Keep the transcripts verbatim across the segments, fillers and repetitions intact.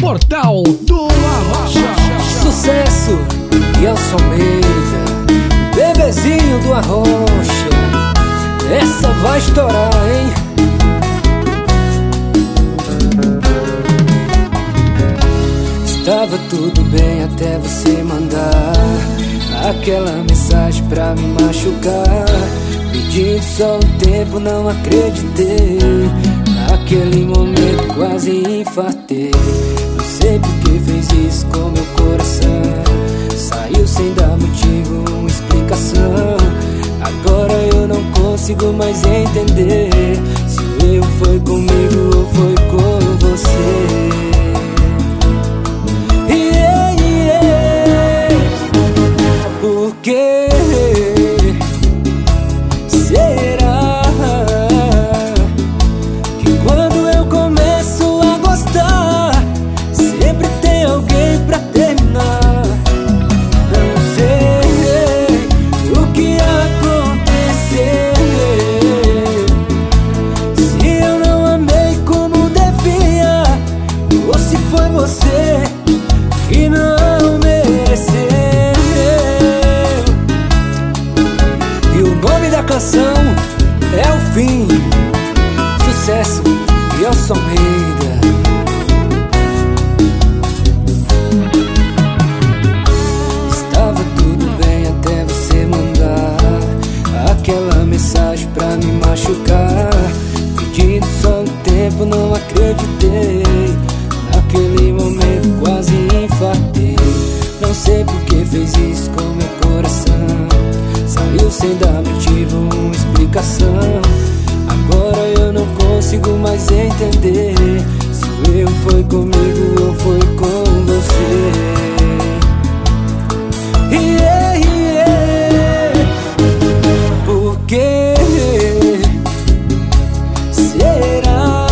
Portal do Arrocha. Sucesso, Elson Almeida, bebezinho do Arrocha. Essa vai estourar, hein? Estava tudo bem até você mandar aquela mensagem pra me machucar, pedindo só um tempo, não acreditei. Naquele momento quase infartei. Não sei por que fez isso com meu coração. Saiu sem dar motivo, uma explicação. Agora eu não consigo mais entender se o erro foi comigo ou foi com você. Yeah, yeah. Por quê? Será que quando eu começo a gostar sempre tem alguém pra terminar? Não sei o que aconteceu, se eu não amei como devia, ou se foi você que não mereceu. E o nome da canção é O Fim. Sucesso, Elson Almeida. Estava tudo bem até você mandar aquela mensagem pra me machucar, pedindo só um tempo, não acreditei. Naquele momento quase infartei. Não sei por que fez isso com meu coração. Saiu sem dar motivo, uma explicação. Agora eu não consigo mais entender se o erro foi comigo ou foi com você. Yeah, yeah. Por quê? Será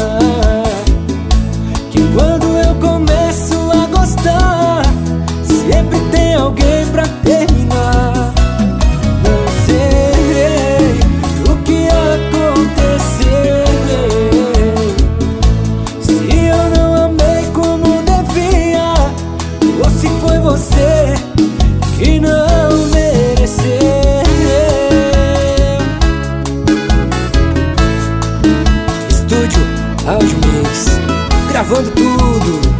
que quando eu começo a gostar sempre tem alguém pra terminar? Não sei o que aconteceu, se eu não amei como devia, ou se foi você que não mereceu. Estúdio Audio Mix, gravando tudo.